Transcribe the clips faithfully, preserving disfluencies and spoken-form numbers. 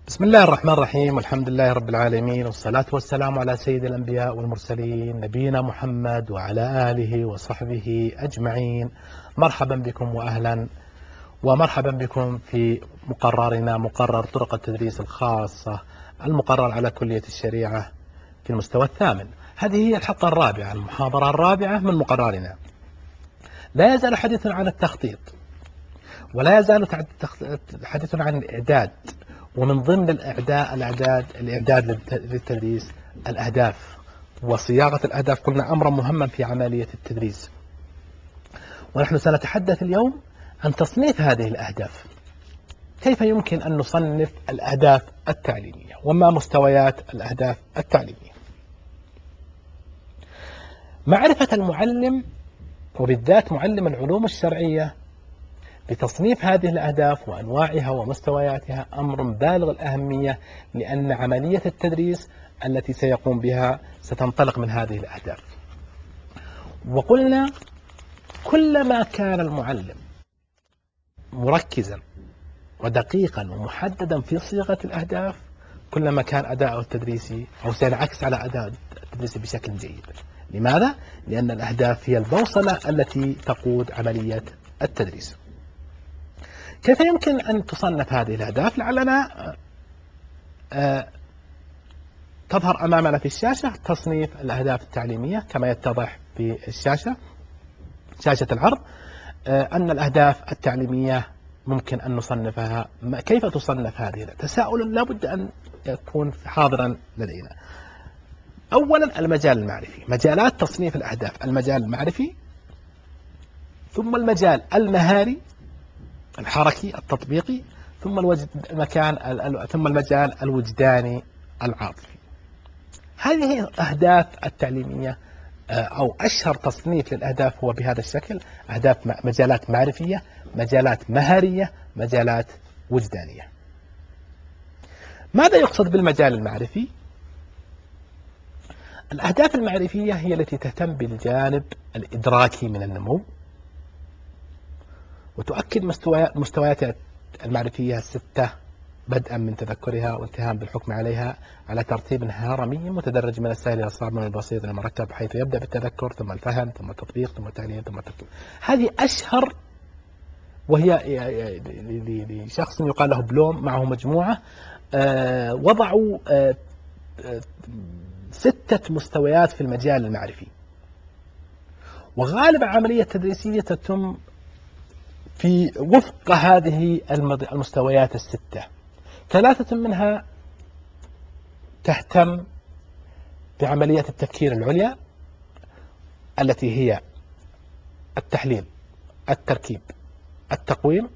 بسم الله الرحمن الرحيم، والحمد لله رب العالمين، والصلاة والسلام على سيد الأنبياء والمرسلين نبينا محمد وعلى آله وصحبه أجمعين. مرحبا بكم وأهلا ومرحبا بكم في مقررنا مقرر طرق التدريس الخاصة المقرر على كلية الشريعة في المستوى الثامن. هذه هي الحلقة الرابعة، المحاضرة الرابعة من مقررنا. لا يزال حديثنا عن التخطيط، ولا يزال حديثنا عن الإعداد، ومن ضمن الإعداد الإعداد الإعداد للتدريس الأهداف وصياغة الأهداف. قلنا أمرا مهما في عملية التدريس، ونحن سنتحدث اليوم عن تصنيف هذه الأهداف. كيف يمكن أن نصنف الأهداف التعليمية، وما مستويات الأهداف التعليمية؟ معرفة المعلم وبالذات معلم العلوم الشرعية بتصنيف هذه الأهداف وأنواعها ومستوياتها أمر بالغ الأهمية، لأن عملية التدريس التي سيقوم بها ستنطلق من هذه الأهداف. وقلنا كلما كان المعلم مركزا ودقيقا ومحددا في صياغة الأهداف، كلما كان أداءه التدريسي أو سينعكس على أداء التدريسي بشكل جيد. لماذا؟ لأن الأهداف هي البوصلة التي تقود عملية التدريس. كيف يمكن أن تصنف هذه الأهداف؟ لعلنا آه تظهر أمامنا في الشاشة تصنيف الأهداف التعليمية كما يتضح في الشاشة، شاشة العرض. آه أن الأهداف التعليمية ممكن أن نصنفها. كيف تصنف هذه؟ تساؤل لابد أن يكون حاضرا لدينا. أولا المجال المعرفي، مجالات تصنيف الأهداف: المجال المعرفي، ثم المجال المهاري الحركي التطبيقي، ثم الوجد المكان ثم المجال الوجداني العاطفي. هذه الأهداف التعليمية أو أشهر تصنيف للأهداف هو بهذا الشكل: أهداف مجالات معرفية، مجالات مهارية، مجالات وجدانية. ماذا يقصد بالمجال المعرفي؟ الأهداف المعرفية هي التي تهتم بالجانب الإدراكي من النمو، وتؤكد مستويات المعرفية الستة بدءا من تذكرها وانتهاء بالحكم عليها على ترتيب هرمي متدرج من السهل إلى الصعب من البسيط إلى المركب، حيث يبدأ بالتذكر ثم الفهم ثم التطبيق ثم التعليم ثم التركيب. هذه أشهر، وهي لشخص يقال له بلوم معه مجموعة وضعوا ستة مستويات في المجال المعرفي، وغالب عملية تدريسية تتم في وفق هذه المستويات الستة. ثلاثة منها تهتم بعملية التفكير العليا التي هي التحليل، التركيب، التقويم،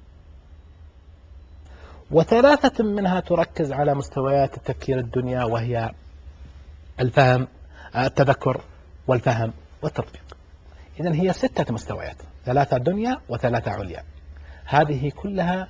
وثلاثة منها تركز على مستويات التفكير الدنيا وهي الفهم، التذكر والفهم والتطبيق. إذن هي ستة مستويات، ثلاثة دنيا وثلاثة عليا. هذه كلها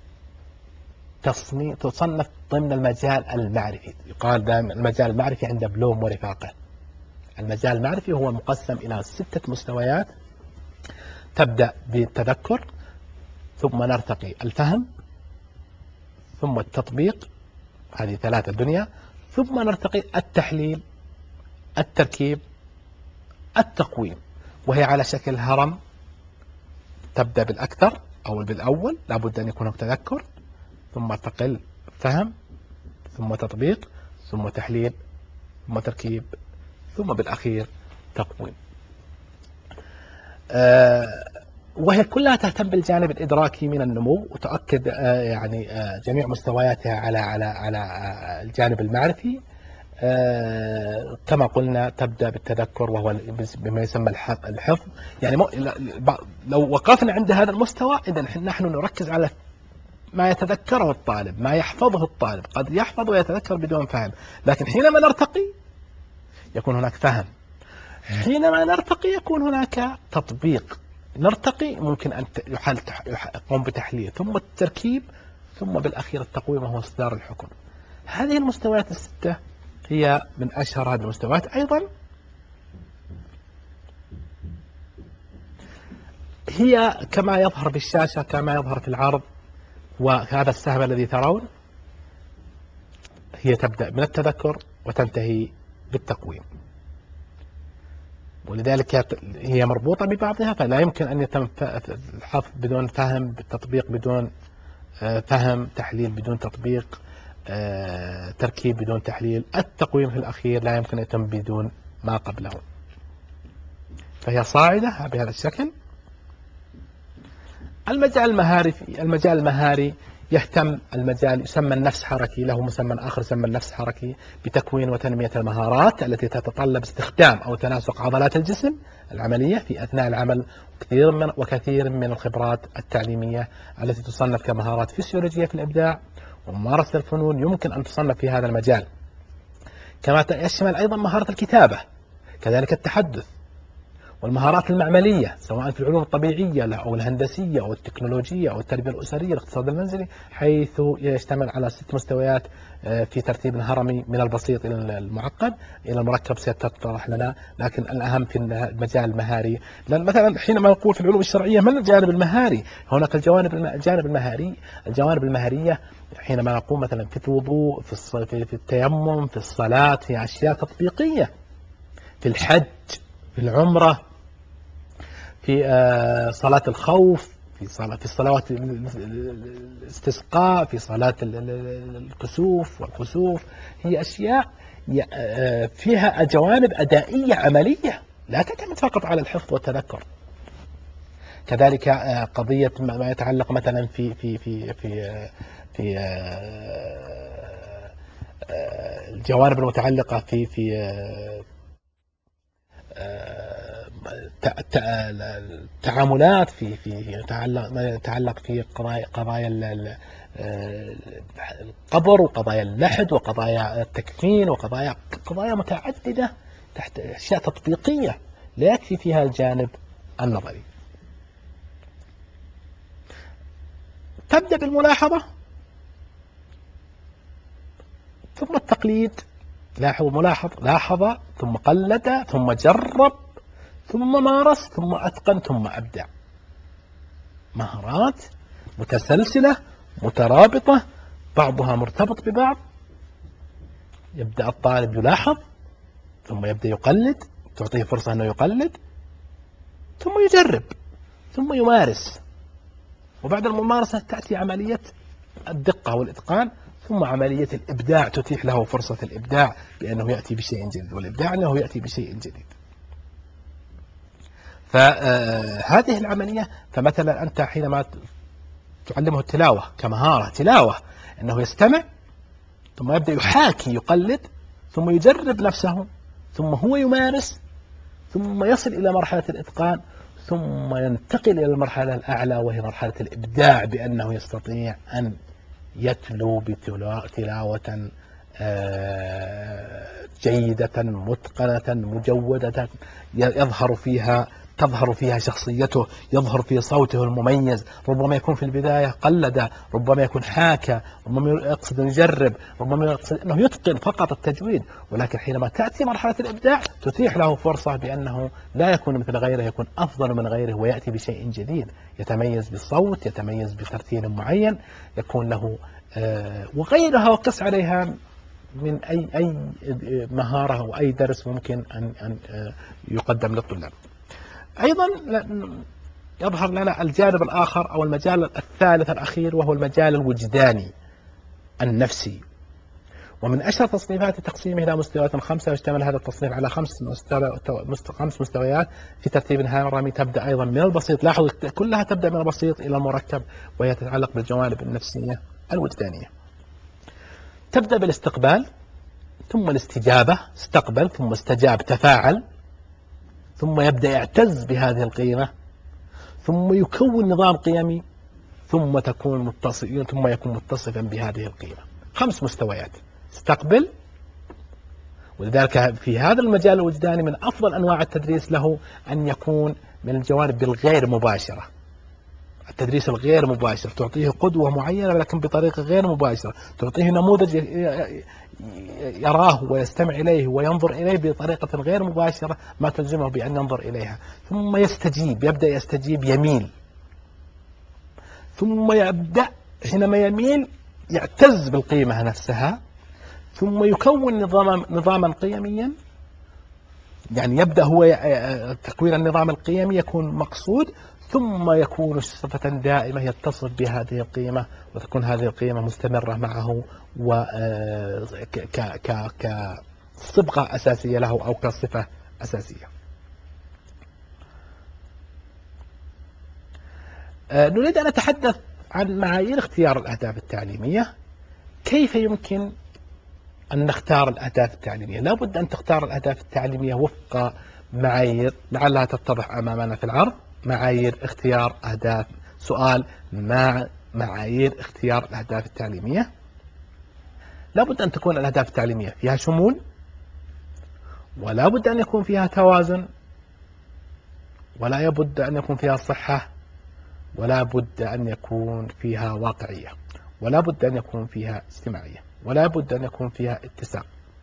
تصنف ضمن المجال المعرفي. يقال دائما المجال المعرفي عند بلوم ورفاقه. المجال المعرفي هو مقسم إلى ستة مستويات، تبدأ بالتذكر، ثم نرتقي الفهم، ثم التطبيق، هذه ثلاثة دنيا، ثم نرتقي التحليل، التركيب، التقويم، وهي على شكل هرم. تبدأ بالأكثر أو بالأول، لابد أن يكون هناك تذكر، ثم تقل فهم، ثم تطبيق، ثم تحليل، ثم تركيب، ثم بالأخير تقويم. آه وهي كلها تهتم بالجانب الإدراكي من النمو، وتؤكد آه يعني آه جميع مستوياتها على على على آه الجانب المعرفي. آه كما قلنا تبدأ بالتذكر وهو بما يسمى الحفظ. يعني لو وقفنا عند هذا المستوى إذا نحن نركز على ما يتذكره الطالب، ما يحفظه الطالب. قد يحفظ ويتذكر بدون فهم، لكن حينما نرتقي يكون هناك فهم، حينما نرتقي يكون هناك تطبيق، نرتقي ممكن أن يقوم بتحليل، ثم التركيب، ثم بالأخير التقويم وهو إصدار الحكم. هذه المستويات الستة هي من أشهر هذه المستويات. أيضا هي كما يظهر بالشاشة، كما يظهر في العرض، وهذا السهم الذي ترون هي تبدأ من التذكر وتنتهي بالتقويم، ولذلك هي مربوطة ببعضها، فلا يمكن أن يتم الحفظ بدون فهم، بالتطبيق بدون فهم، تحليل بدون تطبيق، تركيب بدون تحليل، التقويم في الأخير لا يمكن أن يتم بدون ما قبله. فهي صاعدة بهذا الشكل. المجال المهاري المجال المهاري يهتم المجال يسمى النفس حركي، له مسمى آخر يسمى النفس حركي، بتكوين وتنمية المهارات التي تتطلب استخدام أو تناسق عضلات الجسم العملية في أثناء العمل، وكثير من وكثير من الخبرات التعليمية التي تصنف كمهارات فسيولوجية في الإبداع وممارسة الفنون يمكن أن تصنف في هذا المجال. كما يشمل أيضا مهارة الكتابة، كذلك التحدث، والمهارات المعملية سواء في العلوم الطبيعية أو الهندسية أو التكنولوجية أو التربية الأسرية، الاقتصاد المنزلي، حيث يشتمل على ست مستويات في ترتيب هرمي من البسيط إلى المعقد إلى المركب سيتطرح لنا. لكن الأهم في المجال المهاري، لأن مثلا حينما نقول في العلوم الشرعية ما الجانب المهاري؟ هناك الجوانب الجانب المهاري الجوانب المهارية حينما نقول مثلا في الوضوء، في في التيمم، في الصلاة، في أشياء تطبيقية، في الحج، في العمرة، في صلاة الخوف، في صلاة في الصلوات الاستسقاء، في صلاة الكسوف والخسوف. هي أشياء فيها جوانب أدائية عملية لا تعتمد فقط على الحفظ والتذكر. كذلك قضية ما يتعلق مثلا في في في في في الجوانب المتعلقة في في التعاملات في في يتعلق ما يتعلق في قضايا قضايا القبر وقضايا اللحد وقضايا التكفين وقضايا قضايا متعددة تحت أشياء تطبيقية لا يكفي فيها الجانب النظري. تبدأ بالملاحظة ثم التقليد. لاحظ ملاحظ لاحظ ثم قلد ثم جرب ثم مارس ثم أتقن ثم أبدع. مهارات متسلسلة مترابطة بعضها مرتبط ببعض. يبدأ الطالب يلاحظ ثم يبدأ يقلد، تعطيه فرصة أنه يقلد ثم يجرب ثم يمارس، وبعد الممارسة تأتي عملية الدقة والإتقان، ثم عملية الإبداع تتيح له فرصة الإبداع بأنه يأتي بشيء جديد، والإبداع أنه يأتي بشيء جديد. فهذه العملية، فمثلا أنت حينما تعلمه التلاوة كمهارة تلاوة أنه يستمع ثم يبدأ يحاكي يقلد ثم يجرب نفسه ثم هو يمارس ثم يصل إلى مرحلة الإتقان ثم ينتقل إلى المرحلة الأعلى وهي مرحلة الإبداع، بأنه يستطيع أن يتلو بتلاوة جيدة متقنة مجودة يظهر فيها تظهر فيها شخصيته، يظهر في صوته المميز. ربما يكون في البداية قلد، ربما يكون حاكى، ربما يقصد يجرب، ربما يقصد أنه يتقن فقط التجويد، ولكن حينما تأتي مرحلة الإبداع تتيح له فرصة بأنه لا يكون مثل غيره، يكون أفضل من غيره ويأتي بشيء جديد، يتميز بالصوت، يتميز بترتيل معين، يكون له آه وغيرها، وقس عليها من أي أي مهارة وأي درس ممكن أن أن يقدم للطلاب. أيضا يظهر لنا الجانب الآخر أو المجال الثالث الأخير، وهو المجال الوجداني النفسي. ومن أشهر تصنيفات تقسيمه إلى مستويات خمسة، يشتمل هذا التصنيف على خمس خمس مستويات في ترتيب هرمي، تبدأ أيضا من البسيط، لاحظوا كلها تبدأ من البسيط إلى المركب، وهي تتعلق بالجوانب النفسية الوجدانية. تبدأ بالاستقبال ثم الاستجابة، استقبل ثم استجاب تفاعل، ثم يبدأ يعتز بهذه القيمة، ثم يكون نظام قيمي، ثم تكون متصل ثم يكون متصفا بهذه القيمة. خمس مستويات استقبل. ولذلك في هذا المجال الوجداني من أفضل أنواع التدريس له أن يكون من الجوانب الغير مباشرة، التدريس الغير مباشر، تعطيه قدوة معينة لكن بطريقة غير مباشرة، تعطيه نموذج يراه ويستمع إليه وينظر إليه بطريقة غير مباشرة، ما تلزمه بأن ينظر إليها، ثم يستجيب، يبدأ يستجيب، يميل، ثم يبدأ حينما يميل يعتز بالقيمة نفسها، ثم يكون نظاما نظاما قيميا، يعني يبدأ هو تكوين النظام القيمي يكون مقصود، ثم يكون صفة دائمة يتصف بهذه القيمة، وتكون هذه القيمة مستمرة معه و كصبغة أساسية له أو كصفة أساسية. نريد أن نتحدث عن معايير اختيار الأهداف التعليمية. كيف يمكن أن نختار الأهداف التعليمية؟ لا بد أن تختار الأهداف التعليمية وفق معايير لعلها تتضح أمامنا في العرض. معايير اختيار أهداف سؤال مع معايير اختيار الأهداف التعليمية. لا بد أن تكون الأهداف التعليمية فيها شمول، ولا بد أن يكون فيها توازن، ولا بد أن يكون فيها صحة، ولا بد أن يكون فيها واقعية، ولا بد أن يكون فيها اجتماعية، ولا بد أن يكون فيها اتساق.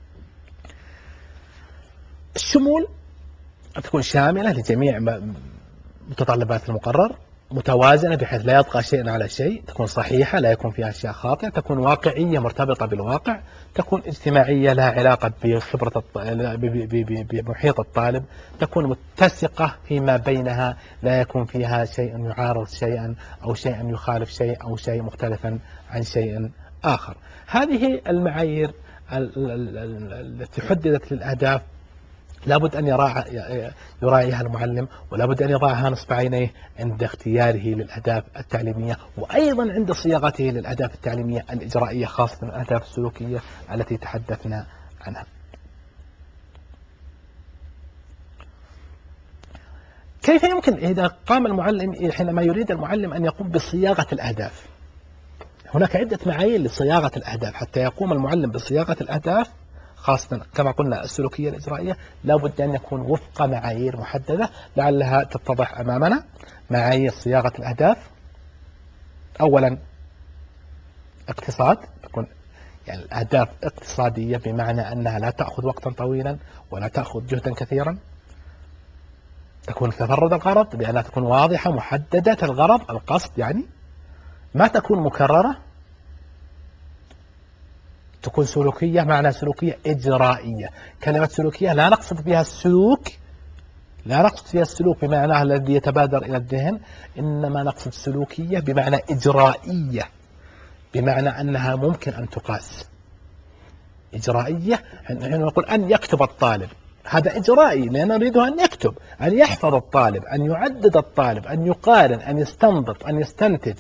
الشمول أن تكون شاملة لجميع متطلبات المقرر، متوازنة بحيث لا يبقى شيء على شيء، تكون صحيحة لا يكون فيها أشياء خاطئة، تكون واقعية مرتبطة بالواقع، تكون اجتماعية لها علاقة بخبرة بمحيط الطالب، تكون متسقة فيما بينها لا يكون فيها شيء يعارض شيئا أو شيء يخالف شيء أو شيء مختلفا عن شيء آخر. هذه المعايير التي حددت للأهداف لابد أن يراعي يراعيها المعلم، ولابد أن يضعها نصب عينيه عند اختياره للأهداف التعليمية، وأيضا عند صياغته للأهداف التعليمية الإجرائية، خاصة الأهداف السلوكية التي تحدثنا عنها. كيف يمكن إذا قام المعلم حينما يريد المعلم أن يقوم بصياغة الأهداف؟ هناك عدة معايير لصياغة الأهداف. حتى يقوم المعلم بصياغة الأهداف خاصة كما قلنا السلوكية الإجرائية لا بد أن يكون وفق معايير محددة لعلها تتضح أمامنا. معايير صياغة الأهداف: أولا اقتصاد، تكون يعني الأهداف اقتصادية بمعنى أنها لا تأخذ وقتا طويلا ولا تأخذ جهدا كثيرا. تكون تفرد الغرض بأنها تكون واضحة محددة الغرض القصد، يعني ما تكون مكررة. تكون سلوكية، معنى سلوكية إجرائية. كلمة سلوكية لا نقصد بها السلوك، لا نقصد فيها السلوك بمعناه الذي يتبادر إلى الذهن، إنما نقصد سلوكية بمعنى إجرائية، بمعنى أنها ممكن أن تقاس. إجرائية حين نقول أن يكتب الطالب، هذا إجرائي لأن نريده أن يكتب، أن يحفظ الطالب، أن يعدد الطالب، أن يقارن، أن يستنبط، أن يستنتج،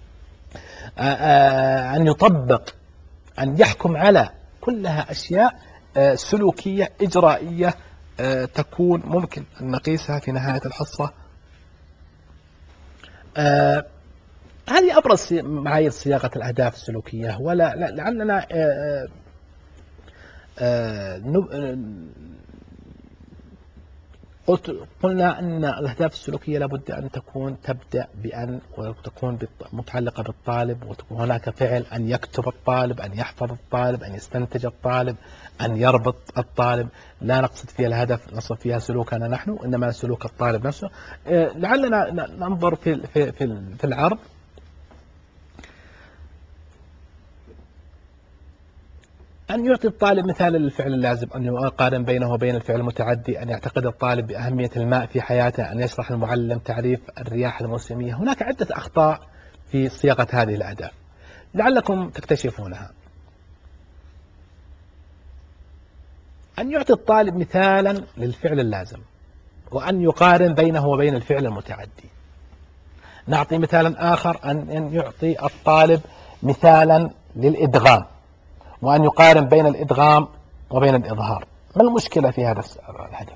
أن يطبق، أن يحكم على. كلها أشياء سلوكية إجرائية تكون ممكن أن نقيسها في نهاية الحصة. هذه أبرز معايير صياغة الأهداف السلوكية. ولا لعلنا قلت قلنا أن الأهداف السلوكية لابد أن تكون تبدأ بأن وتكون متعلقة بالطالب، وتكون هناك فعل أن يكتب الطالب، أن يحفظ الطالب، أن يستنتج الطالب، أن يربط الطالب. لا نقصد فيها الهدف نصف فيها سلوكنا نحن، إنما سلوك الطالب نفسه. لعلنا ننظر في في في العرض. أن يعطي الطالب مثال للفعل اللازم، أن يقارن بينه وبين الفعل المتعدي، أن يعتقد الطالب بأهمية الماء في حياته، أن يشرح المعلم تعريف الرياح الموسمية. هناك عدة أخطاء في صياغة هذه الأهداف لعلكم تكتشفونها. أن يعطي الطالب مثالا للفعل اللازم، وأن يقارن بينه وبين الفعل المتعدي. نعطي مثالا آخر، أن يعطي الطالب مثالا للإدغام، وأن يقارن بين الإدغام وبين الإظهار. ما المشكلة في هذا الهدف؟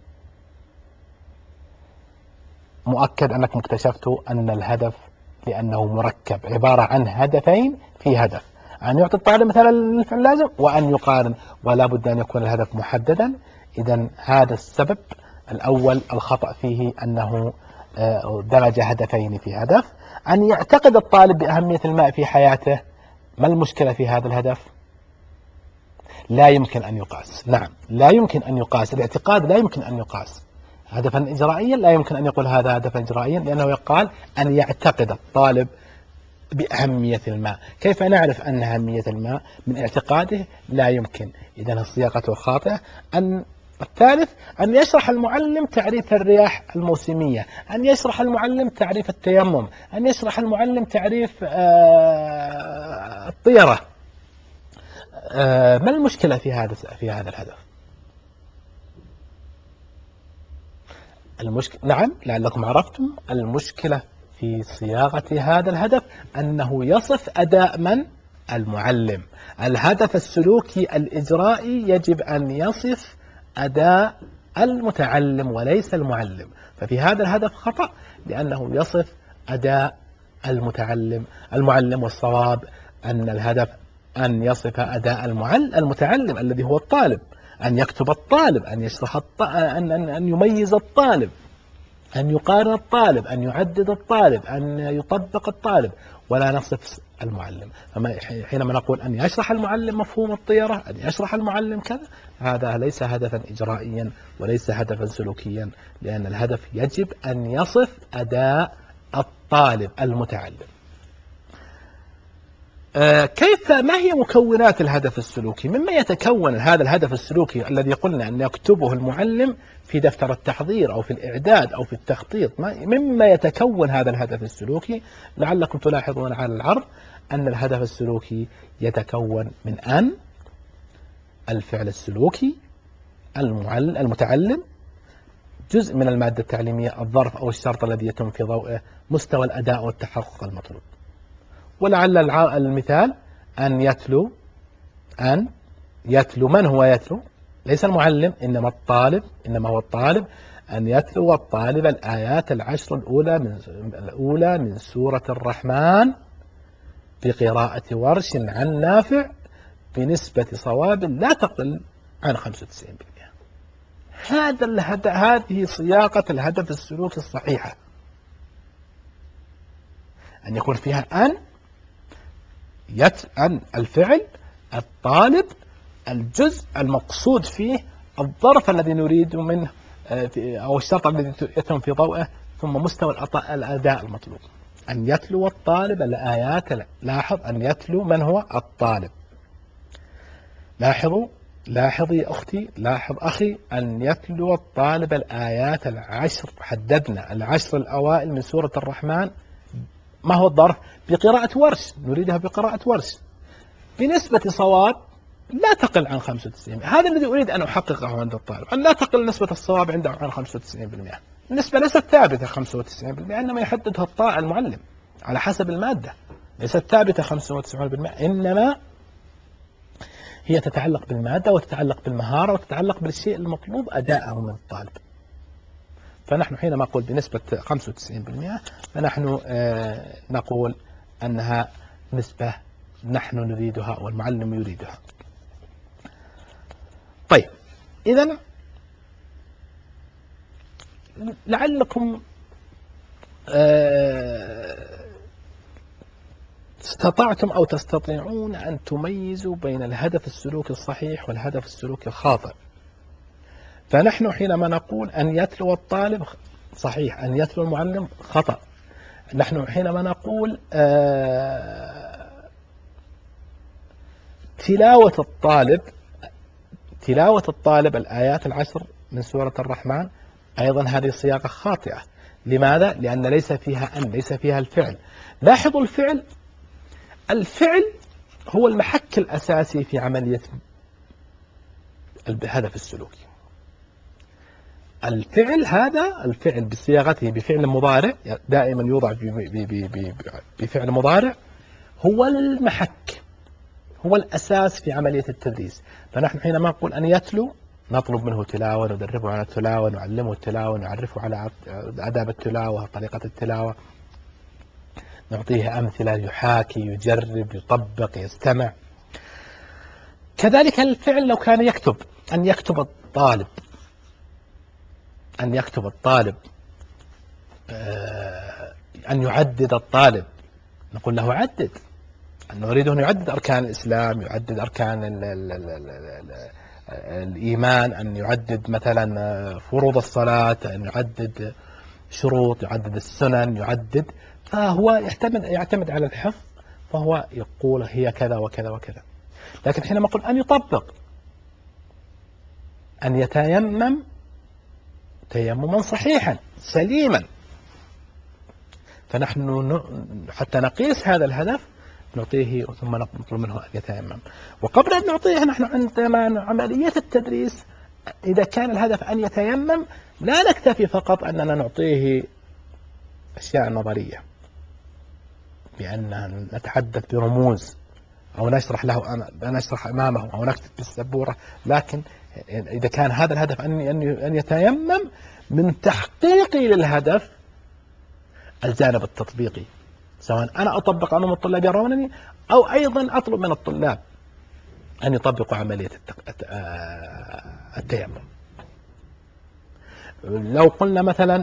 مؤكد أنكم اكتشفتوا أن الهدف لأنه مركب عبارة عن هدفين في هدف، أن يعطي الطالب مثلا للفعل اللازم وأن يقارن، ولا بد أن يكون الهدف محددا. إذن هذا السبب الأول الخطأ فيه أنه دمج هدفين في هدف. أن يعتقد الطالب بأهمية الماء في حياته. ما المشكلة في هذا الهدف؟ لا يمكن أن يقاس. نعم لا يمكن أن يقاس، الاعتقاد لا يمكن أن يقاس. هدفا إجرائيا لا يمكن أن يقول هذا هدفا إجرائيا، لأنه يقال أن يعتقد الطالب بأهمية الماء. كيف نعرف أن أهمية الماء؟ من اعتقاده؟ لا يمكن، إذا صياغته خاطئة. أن الثالث أن يشرح المعلم تعريف الرياح الموسمية، أن يشرح المعلم تعريف التيمم، أن يشرح المعلم تعريف آه الطيرة. آه ما المشكلة في هذا في هذا الهدف؟ المشكلة نعم لعلكم عرفتم، المشكلة في صياغة هذا الهدف أنه يصف أداء من؟ المعلم. الهدف السلوكي الإجرائي يجب أن يصف أداء المتعلم وليس المعلم، ففي هذا الهدف خطأ لأنه يصف أداء المتعلم المعلم والصواب أن الهدف أن يصف أداء المتعلم الذي هو الطالب، أن يكتب الطالب، أن يشرح الط... أن... أن... أن يميز الطالب، أن يقارن الطالب، أن يعدد الطالب، أن يطبق الطالب، ولا نصف المعلم. فما حينما نقول أن يشرح المعلم مفهوم الطيرة، أن يشرح المعلم كذا، هذا ليس هدفا إجرائيا وليس هدفا سلوكيا، لأن الهدف يجب أن يصف أداء الطالب المتعلم. آه كيف ما هي مكونات الهدف السلوكي؟ مما يتكون هذا الهدف السلوكي الذي قلنا أن يكتبه المعلم في دفتر التحضير أو في الإعداد أو في التخطيط، مما يتكون هذا الهدف السلوكي. لعلكم تلاحظون على العرض أن الهدف السلوكي يتكون من أن الفعل السلوكي، المتعلم، جزء من المادة التعليمية، الظرف أو الشرط الذي يتم في ضوئه مستوى الأداء والتحقق المطلوب. ولعل المثال أن يتلو أن يتلو من هو يتلو؟ ليس المعلم، إنما الطالب، إنما هو الطالب. أن يتلو الطالب الآيات العشر الأولى من الأولى من سورة الرحمن بقراءة ورش عن نافع بنسبة صواب لا تقل عن خمسة وتسعين بالمئة. هذا الهدف، هذه صياغة الهدف السلوكي الصحيحة، أن يكون فيها أن يت أن الفعل، الطالب، الجزء المقصود فيه، الظرف الذي نريد منه أو الشرط الذي يتم في ضوئه، ثم مستوى الأداء المطلوب. أن يتلو الطالب الآيات. لاحظ أن يتلو من هو؟ الطالب. لاحظوا لاحظي أختي، لاحظ أخي، أن يتلو الطالب الآيات العشر. حددنا العشر الأوائل من سورة الرحمن. ما هو الظرف؟ بقراءة ورش، نريدها بقراءة ورش بنسبة صواب لا تقل عن خمسة وتسعين بالمئة. هذا الذي أريد أن أحققه عند الطالب، أن لا تقل نسبة الصواب عنده عن خمسة وتسعين بالمئة. النسبة ليست ثابتة خمسة وتسعين بالمئة، إنما يحددها الطالب المعلم على حسب المادة، ليست ثابتة خمسة وتسعين بالمئة، إنما هي تتعلق بالمادة وتتعلق بالمهارة وتتعلق بالشيء المطلوب أداءه من الطالب. فنحن حينما نقول بنسبة خمسة وتسعين بالمئة فنحن آه نقول أنها نسبة نحن نريدها والمعلم يريدها. طيب، إذن لعلكم آه استطعتم أو تستطيعون أن تميزوا بين الهدف السلوكي الصحيح والهدف السلوكي الخاطئ. فنحن حينما نقول أن يتلو الطالب صحيح، أن يتلو المعلم خطأ. نحن حينما نقول آه تلاوة الطالب تلاوة الطالب الآيات العشر من سورة الرحمن، أيضا هذه صياغة خاطئة. لماذا؟ لأن ليس فيها أن، ليس فيها الفعل. لاحظوا الفعل الفعل هو المحك الأساسي في عملية الهدف السلوكي. الفعل هذا، الفعل بصياغته بفعل مضارع، دائما يوضع بفعل مضارع، هو المحك، هو الأساس في عملية التدريس. فنحن حينما نقول أن يتلو نطلب منه تلاوة، ندربه على التلاوة، نعلمه التلاوة، نعرفه على آداب التلاوة، طريقة التلاوة، نعطيه أمثلة، يحاكي، يجرب، يطبق، يستمع. كذلك الفعل لو كان يكتب، أن يكتب الطالب أن يكتب الطالب أن يعدد الطالب، نقول له عدد، أن نريد أن يعدد أركان الإسلام، يعدد أركان ال ال ال ال ال الإيمان، أن يعدد مثلا فروض الصلاة، أن يعدد شروط، يعدد السنن، يعدد. فهو يعتمد يعتمد على الحفظ، فهو يقول هي كذا وكذا وكذا. لكن حينما نقول أن يطبق، أن يتيمم تيمما صحيحا سليما، فنحن حتى نقيس هذا الهدف نعطيه ثم نطلب منه أن يتيمم. وقبل أن نعطيه نحن عندما عملية التدريس، إذا كان الهدف أن يتيمم لا نكتفي فقط أننا نعطيه أشياء نظرية بأن نتحدث برموز أو نشرح له نشرح أمامه أو نكتب بالسبورة، لكن إذا كان هذا الهدف أن أن يتيمم، من تحقيقي للهدف الجانب التطبيقي، سواء أنا أطبق أمام الطلاب يرونني أو أيضا أطلب من الطلاب أن يطبقوا عملية التيمم. لو قلنا مثلا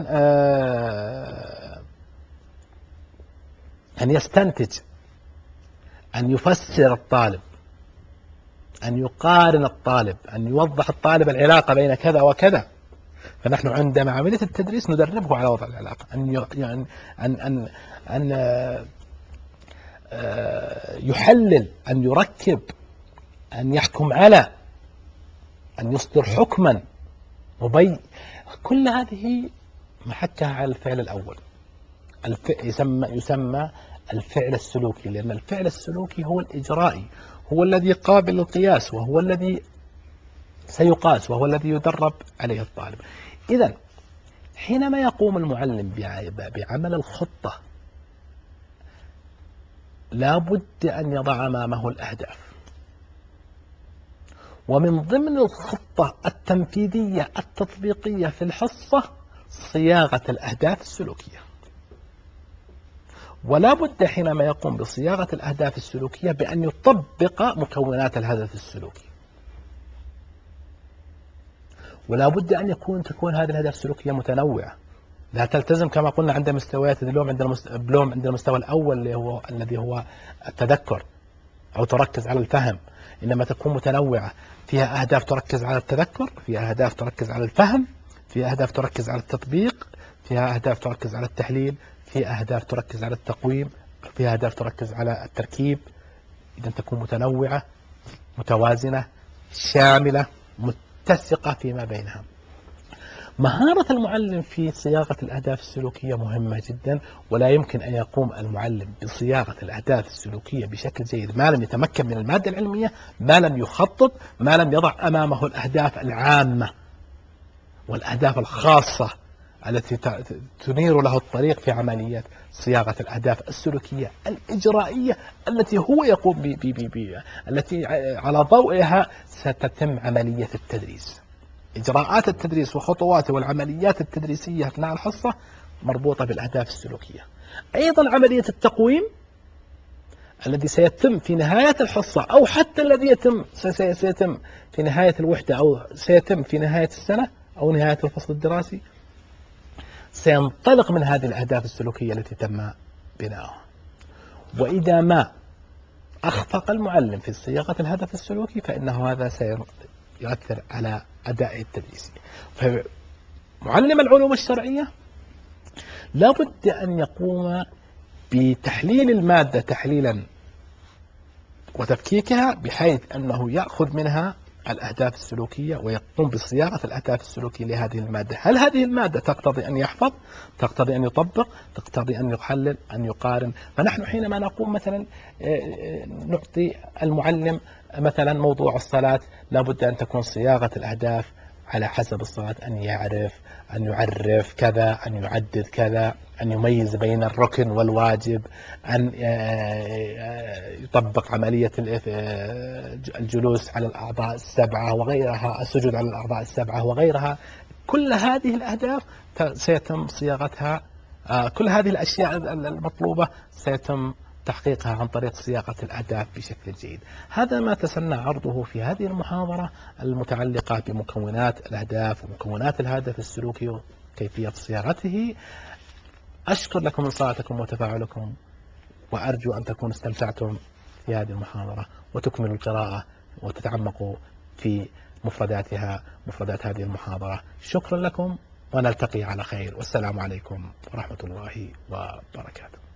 أن يستنتج، أن يفسر الطالب، أن يقارن الطالب، أن يوضح الطالب العلاقة بين كذا وكذا، فنحن عندما عملية التدريس ندربه على وضع العلاقة، أن يعني أن أن أن يحلل، أن يركب، أن يحكم على، أن يصدر حكما مبين. كل هذه محكها على الفعل الأول، الف... يسمى يسمى الفعل السلوكي، لأن الفعل السلوكي هو الإجرائي، هو الذي قابل للقياس، وهو الذي سيقاس، وهو الذي يدرب عليه الطالب. إذن حينما يقوم المعلم بعمل الخطة لا بد أن يضع أمامه الأهداف، ومن ضمن الخطة التنفيذية التطبيقية في الحصة صياغة الأهداف السلوكية. ولا بد حينما يقوم بصياغة الأهداف السلوكية بأن يطبق مكونات الهدف السلوكي، ولا بد أن يكون تكون هذه الأهداف السلوكية متنوعة، لا تلتزم كما قلنا عند مستويات اليوم. عندنا بلوم عند المستوى الأول اللي هو الذي هو التذكر أو تركز على الفهم، إنما تكون متنوعة، فيها أهداف تركز على التذكر، فيها أهداف تركز على الفهم، فيها أهداف تركز على التطبيق، فيها أهداف تركز على التحليل، فيها أهداف تركز على التقويم، فيها أهداف تركز على التركيب. إذا تكون متنوعة متوازنة شاملة متسقة فيما بينها. مهارة المعلم في صياغة الأهداف السلوكية مهمة جدا، ولا يمكن أن يقوم المعلم بصياغة الأهداف السلوكية بشكل جيد ما لم يتمكن من المادة العلمية، ما لم يخطط، ما لم يضع أمامه الأهداف العامة والأهداف الخاصة التي تنير له الطريق في عملية صياغة الأهداف السلوكية الإجرائية التي هو يقوم ب ب ب ب التي على ضوئها ستتم عملية التدريس. إجراءات التدريس وخطواته والعمليات التدريسية أثناء الحصة مربوطة بالأهداف السلوكية. أيضا عملية التقويم الذي سيتم في نهاية الحصة، أو حتى الذي يتم سيتم في نهاية الوحدة، أو سيتم في نهاية السنة أو نهاية الفصل الدراسي، سينطلق من هذه الأهداف السلوكية التي تم بناؤها. وإذا ما أخفق المعلم في صياغة الهدف السلوكي فإنه هذا سيؤثر على أداء التدريسي. فمعلم العلوم الشرعية لا بد أن يقوم بتحليل المادة تحليلا وتفكيكها، بحيث أنه يأخذ منها الأهداف السلوكية ويقوم بصياغة الأهداف السلوكية لهذه المادة. هل هذه المادة تقتضي أن يحفظ، تقتضي أن يطبق، تقتضي أن يحلل، أن يقارن؟ فنحن حينما نقوم مثلا نعطي المعلم مثلا موضوع الصلاة، لا بد أن تكون صياغة الأهداف على حسب الصلاة، أن يعرف، أن يعرف كذا، أن يعدد كذا، أن يميز بين الركن والواجب، أن يطبق عملية الجلوس على الأعضاء السبعة وغيرها، السجود على الأعضاء السبعة وغيرها. كل هذه الأهداف سيتم صياغتها، كل هذه الأشياء المطلوبة سيتم تحقيقها عن طريق صياغة الأهداف بشكل جيد. هذا ما تسنى عرضه في هذه المحاضرة المتعلقة بمكونات الأهداف ومكونات الهدف السلوكي وكيفية صياغته. أشكر لكم انصاتكم وتفاعلكم، وأرجو أن تكونوا استمتعتم في هذه المحاضرة وتكملوا القراءة وتتعمقوا في مفرداتها، مفردات هذه المحاضرة. شكرا لكم ونلتقي على خير، والسلام عليكم ورحمة الله وبركاته.